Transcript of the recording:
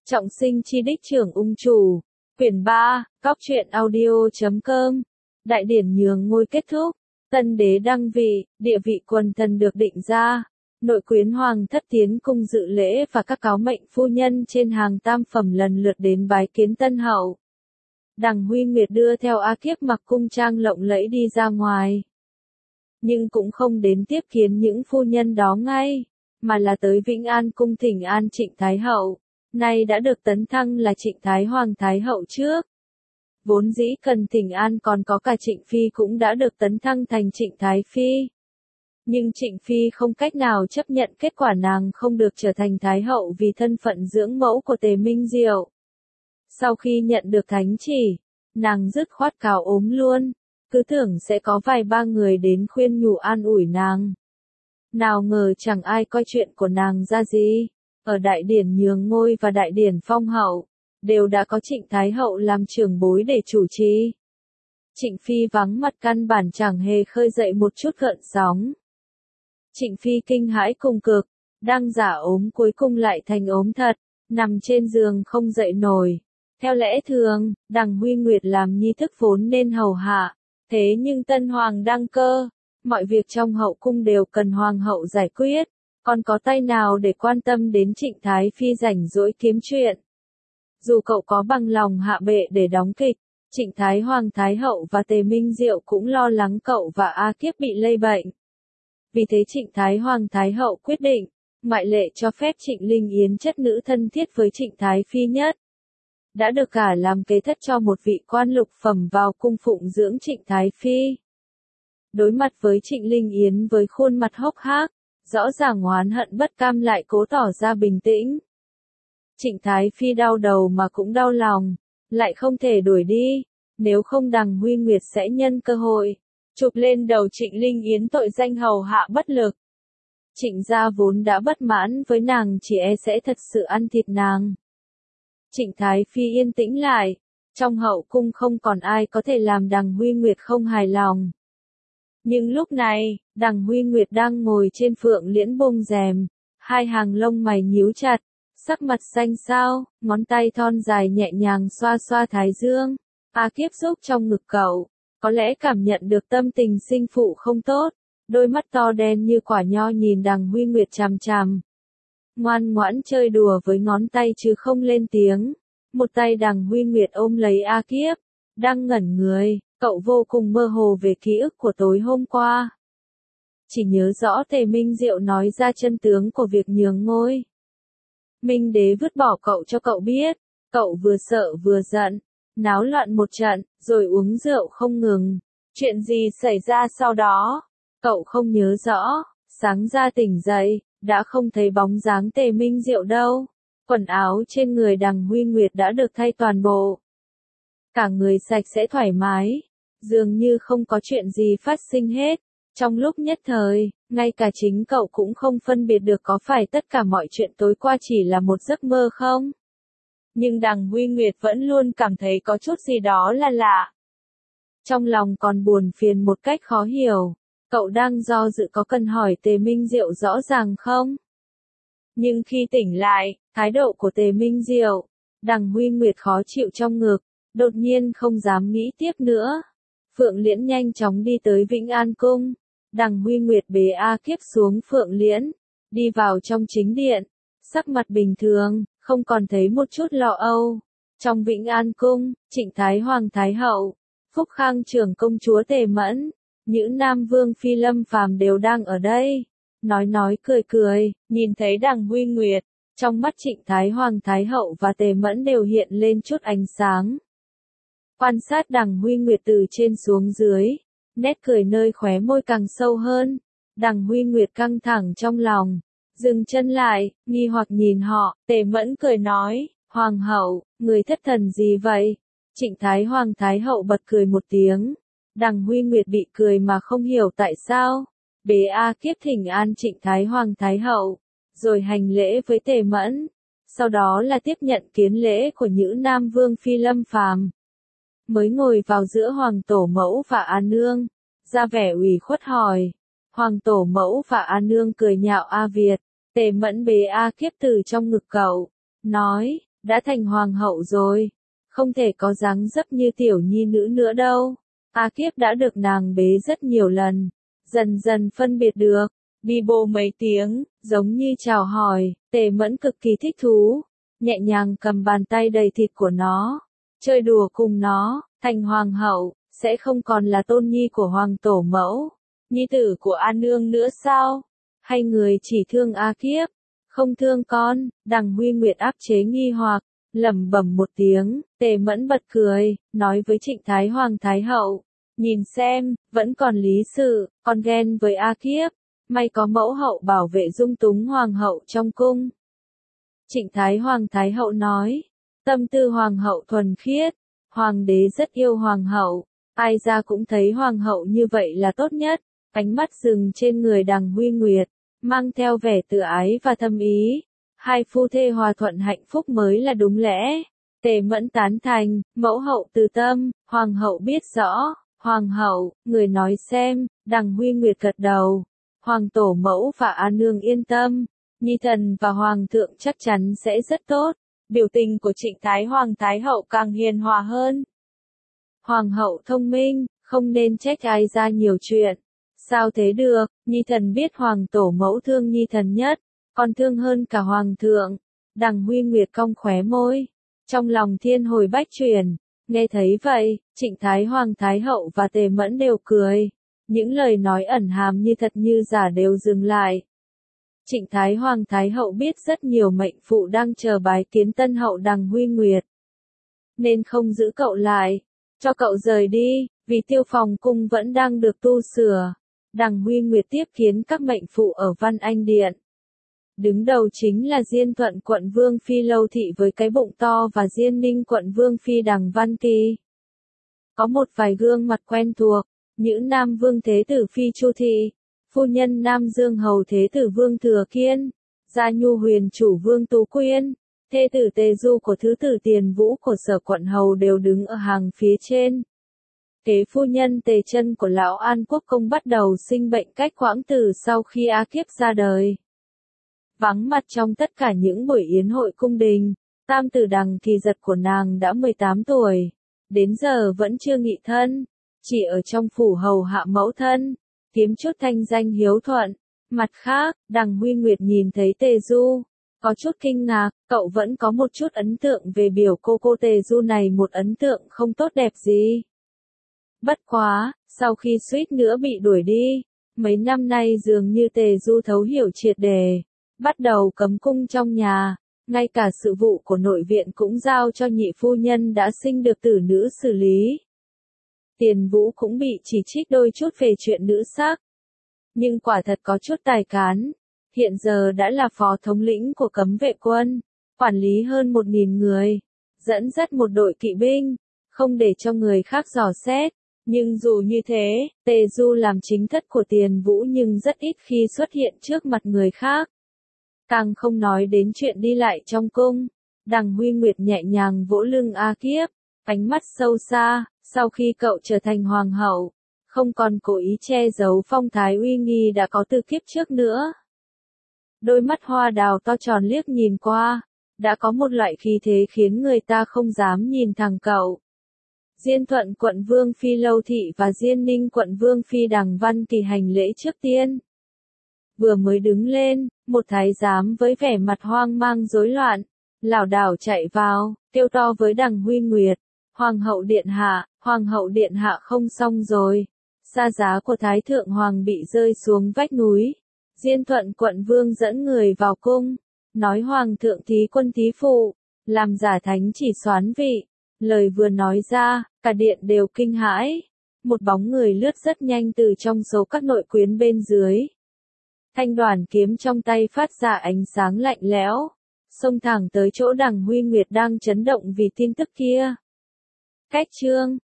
Trọng sinh chi đích trưởng ung chủ. Quyển 3, Cóc truyện audio.com. Đại điển nhường ngôi kết thúc. Tân đế đăng vị, địa vị quần thần được định ra. Nội quyến hoàng thất tiến cung dự lễ và các cáo mệnh phu nhân trên hàng tam phẩm lần lượt đến bái kiến tân hậu. Đằng Huy Nguyệt đưa theo A Kiếp mặc cung trang lộng lẫy đi ra ngoài. Nhưng cũng không đến tiếp kiến những phu nhân đó ngay, mà là tới Vĩnh An cung thỉnh an Trịnh Thái Hậu, nay đã được tấn thăng là Trịnh Thái Hoàng Thái Hậu trước. Vốn dĩ cần thỉnh an còn có cả Trịnh Phi cũng đã được tấn thăng thành Trịnh Thái Phi. Nhưng Trịnh Phi không cách nào chấp nhận kết quả nàng không được trở thành Thái Hậu vì thân phận dưỡng mẫu của Tề Minh Diệu. Sau khi nhận được thánh chỉ, nàng dứt khoát cáo ốm luôn, cứ tưởng sẽ có vài ba người đến khuyên nhủ an ủi nàng. Nào ngờ chẳng ai coi chuyện của nàng ra gì, ở đại điển nhường ngôi và đại điển phong hậu, đều đã có Trịnh Thái Hậu làm trưởng bối để chủ trì. Trịnh Phi vắng mặt căn bản chẳng hề khơi dậy một chút gợn sóng. Trịnh Phi kinh hãi cùng cực, đang giả ốm cuối cùng lại thành ốm thật, nằm trên giường không dậy nổi. Theo lẽ thường, đằng Huy Nguyệt làm nhi thức vốn nên hầu hạ, thế nhưng tân hoàng đăng cơ, mọi việc trong hậu cung đều cần hoàng hậu giải quyết, còn có tay nào để quan tâm đến Trịnh Thái Phi rảnh rỗi kiếm chuyện. Dù cậu có bằng lòng hạ bệ để đóng kịch, Trịnh Thái Hoàng Thái Hậu và Tề Minh Diệu cũng lo lắng cậu và A Kiếp bị lây bệnh. Vì thế Trịnh Thái Hoàng Thái Hậu quyết định, ngoại lệ cho phép Trịnh Linh Yến chất nữ thân thiết với Trịnh Thái Phi nhất. Đã được cả làm kế thất cho một vị quan lục phẩm vào cung phụng dưỡng Trịnh Thái Phi. Đối mặt với Trịnh Linh Yến với khuôn mặt hốc hác, rõ ràng oán hận bất cam lại cố tỏ ra bình tĩnh. Trịnh Thái Phi đau đầu mà cũng đau lòng, lại không thể đuổi đi, nếu không đằng Huy Nguyệt sẽ nhân cơ hội, chụp lên đầu Trịnh Linh Yến tội danh hầu hạ bất lực. Trịnh gia vốn đã bất mãn với nàng chỉ e sẽ thật sự ăn thịt nàng. Trịnh Thái Phi yên tĩnh lại, trong hậu cung không còn ai có thể làm đằng Huy Nguyệt không hài lòng. Nhưng lúc này, đằng Huy Nguyệt đang ngồi trên phượng liễn buông rèm, hai hàng lông mày nhíu chặt, sắc mặt xanh xao, ngón tay thon dài nhẹ nhàng xoa xoa thái dương. A Kiếp giúp trong ngực cậu, có lẽ cảm nhận được tâm tình sinh phụ không tốt, đôi mắt to đen như quả nho nhìn đằng Huy Nguyệt chằm chằm. Ngoan ngoãn chơi đùa với ngón tay chứ không lên tiếng. Một tay đằng Huy Nguyệt ôm lấy A Kiếp, đang ngẩn người, cậu vô cùng mơ hồ về ký ức của tối hôm qua. Chỉ nhớ rõ Tề Minh Diệu nói ra chân tướng của việc nhường ngôi. Minh đế vứt bỏ cậu cho cậu biết, cậu vừa sợ vừa giận, náo loạn một trận, rồi uống rượu không ngừng. Chuyện gì xảy ra sau đó, cậu không nhớ rõ, sáng ra tỉnh dậy, đã không thấy bóng dáng Tề Minh Diệu đâu. Quần áo trên người đằng Huy Nguyệt đã được thay toàn bộ. Cả người sạch sẽ thoải mái, dường như không có chuyện gì phát sinh hết. Trong lúc nhất thời, ngay cả chính cậu cũng không phân biệt được có phải tất cả mọi chuyện tối qua chỉ là một giấc mơ không. Nhưng đằng Huy Nguyệt vẫn luôn cảm thấy có chút gì đó là lạ. Trong lòng còn buồn phiền một cách khó hiểu, cậu đang do dự có cần hỏi Tề Minh Diệu rõ ràng không? Nhưng khi tỉnh lại, thái độ của Tề Minh Diệu, đằng Huy Nguyệt khó chịu trong ngực, đột nhiên không dám nghĩ tiếp nữa. Phượng Liễn nhanh chóng đi tới Vĩnh An Cung, đằng Huy Nguyệt bế A Kiếp xuống Phượng Liễn, đi vào trong chính điện, sắc mặt bình thường, không còn thấy một chút lo âu. Trong Vĩnh An Cung, Trịnh Thái Hoàng Thái Hậu, Phúc Khang trưởng công chúa Tề Mẫn, Nhữ Nam Vương Phi Lâm Phàm đều đang ở đây. Nói cười cười, nhìn thấy đằng Huy Nguyệt, trong mắt Trịnh Thái Hoàng Thái Hậu và Tề Mẫn đều hiện lên chút ánh sáng. Quan sát đằng Huy Nguyệt từ trên xuống dưới, nét cười nơi khóe môi càng sâu hơn. Đằng Huy Nguyệt căng thẳng trong lòng, dừng chân lại, nghi hoặc nhìn họ. Tề Mẫn cười nói, Hoàng hậu, người thất thần gì vậy? Trịnh Thái Hoàng Thái Hậu bật cười một tiếng. Đằng Huy Nguyệt bị cười mà không hiểu tại sao. Bế A Kiếp thỉnh an Trịnh Thái Hoàng Thái Hậu, rồi hành lễ với Tề Mẫn, sau đó là tiếp nhận kiến lễ của Nhữ Nam Vương Phi Lâm Phàm. Mới ngồi vào giữa Hoàng Tổ Mẫu và A Nương, ra vẻ ủy khuất hỏi. Hoàng Tổ Mẫu và A Nương cười nhạo A Việt. Tề Mẫn bế A Kiếp từ trong ngực cậu, nói, đã thành hoàng hậu rồi, không thể có dáng dấp như tiểu nhi nữ nữa đâu. A Kiếp đã được nàng bế rất nhiều lần, dần dần phân biệt được, bi bô mấy tiếng, giống như chào hỏi, Tề Mẫn cực kỳ thích thú, nhẹ nhàng cầm bàn tay đầy thịt của nó, chơi đùa cùng nó, thành hoàng hậu, sẽ không còn là tôn nhi của hoàng tổ mẫu, nhi tử của A Nương nữa sao? Hay người chỉ thương A Kiếp, không thương con? Đằng Huy Nguyệt áp chế nghi hoặc, lẩm bẩm một tiếng, Tề Mẫn bật cười, nói với Trịnh Thái Hoàng Thái Hậu, nhìn xem, vẫn còn lý sự, con ghen với A Kiếp, may có mẫu hậu bảo vệ dung túng hoàng hậu trong cung. Trịnh Thái Hoàng Thái Hậu nói, tâm tư hoàng hậu thuần khiết, hoàng đế rất yêu hoàng hậu, ai ra cũng thấy hoàng hậu như vậy là tốt nhất, ánh mắt dừng trên người đằng Huy Nguyệt, mang theo vẻ tự ái và thâm ý, hai phu thê hòa thuận hạnh phúc mới là đúng lẽ. Tề Mẫn tán thành, mẫu hậu từ tâm, hoàng hậu biết rõ, hoàng hậu, người nói xem, đằng Huy Nguyệt gật đầu, hoàng tổ mẫu và A Nương yên tâm, nhi thần và hoàng thượng chắc chắn sẽ rất tốt. Biểu tình của Trịnh Thái Hoàng Thái Hậu càng hiền hòa hơn. Hoàng hậu thông minh, không nên trách ai ra nhiều chuyện. Sao thế được, nhi thần biết hoàng tổ mẫu thương nhi thần nhất, còn thương hơn cả hoàng thượng. Đằng Huy Nguyệt cong khóe môi, trong lòng thiên hồi bách chuyển. Nghe thấy vậy, Trịnh Thái Hoàng Thái Hậu và Tề Mẫn đều cười. Những lời nói ẩn hàm như thật như giả đều dừng lại. Trịnh Thái Hoàng Thái Hậu biết rất nhiều mệnh phụ đang chờ bái kiến tân hậu đằng Huy Nguyệt. Nên không giữ cậu lại, cho cậu rời đi, vì Tiêu Phòng cung vẫn đang được tu sửa. Đằng Huy Nguyệt tiếp kiến các mệnh phụ ở Văn Anh Điện. Đứng đầu chính là Diên Thuận quận Vương Phi Lâu Thị với cái bụng to và Diên Ninh quận Vương Phi đằng Văn Kỳ. Có một vài gương mặt quen thuộc, Nhữ Nam Vương Thế Tử Phi Chu Thị, phu nhân Nam Dương Hầu Thế Tử Vương Thừa Kiên, Gia Nhu Huyền Chủ Vương Tú Quyên, thê tử Tề Du của Thứ Tử Tiền Vũ của Sở quận Hầu đều đứng ở hàng phía trên. Kế phu nhân Tề Chân của lão An Quốc công bắt đầu sinh bệnh cách quãng từ sau khi A Kiếp ra đời. Vắng mặt trong tất cả những buổi yến hội cung đình, tam tử Đằng Kỳ Giật của nàng đã 18 tuổi, đến giờ vẫn chưa nghị thân, chỉ ở trong phủ hầu hạ mẫu thân, kiếm chút thanh danh hiếu thuận. Mặt khác, đằng Huy Nguyệt nhìn thấy Tề Du, có chút kinh ngạc, cậu vẫn có một chút ấn tượng về biểu cô Tề Du này, một ấn tượng không tốt đẹp gì. Bất quá, sau khi suýt nữa bị đuổi đi, mấy năm nay dường như Tề Du thấu hiểu triệt đề, bắt đầu cấm cung trong nhà, ngay cả sự vụ của nội viện cũng giao cho nhị phu nhân đã sinh được tử nữ xử lý. Tiền Vũ cũng bị chỉ trích đôi chút về chuyện nữ sắc, nhưng quả thật có chút tài cán, hiện giờ đã là phó thống lĩnh của cấm vệ quân, quản lý hơn 1.000 người, dẫn dắt một đội kỵ binh, không để cho người khác dò xét. Nhưng dù như thế, Tề Du làm chính thất của Tiền Vũ nhưng rất ít khi xuất hiện trước mặt người khác. Càng không nói đến chuyện đi lại trong cung. Đằng Huy Nguyệt nhẹ nhàng vỗ lưng A Kiếp, ánh mắt sâu xa, sau khi cậu trở thành hoàng hậu, không còn cố ý che giấu phong thái uy nghi đã có từ kiếp trước nữa. Đôi mắt hoa đào to tròn liếc nhìn qua, đã có một loại khí thế khiến người ta không dám nhìn thẳng cậu. Diên Thuận quận Vương Phi Lâu Thị và Diên Ninh quận Vương Phi đằng Văn Kỳ hành lễ trước tiên. Vừa mới đứng lên, một thái giám với vẻ mặt hoang mang rối loạn, lảo đảo chạy vào, kêu to với đằng Huy Nguyệt, Hoàng hậu điện hạ không xong rồi. Sa giá của Thái Thượng Hoàng bị rơi xuống vách núi. Diên Thuận quận Vương dẫn người vào cung, nói Hoàng thượng thí quân thí phụ, làm giả thánh chỉ soán vị. Lời vừa nói ra, cả điện đều kinh hãi. Một bóng người lướt rất nhanh từ trong số các nội quyến bên dưới. Thanh đoàn kiếm trong tay phát ra ánh sáng lạnh lẽo, xông thẳng tới chỗ đằng Huy Nguyệt đang chấn động vì tin tức kia. Cách chương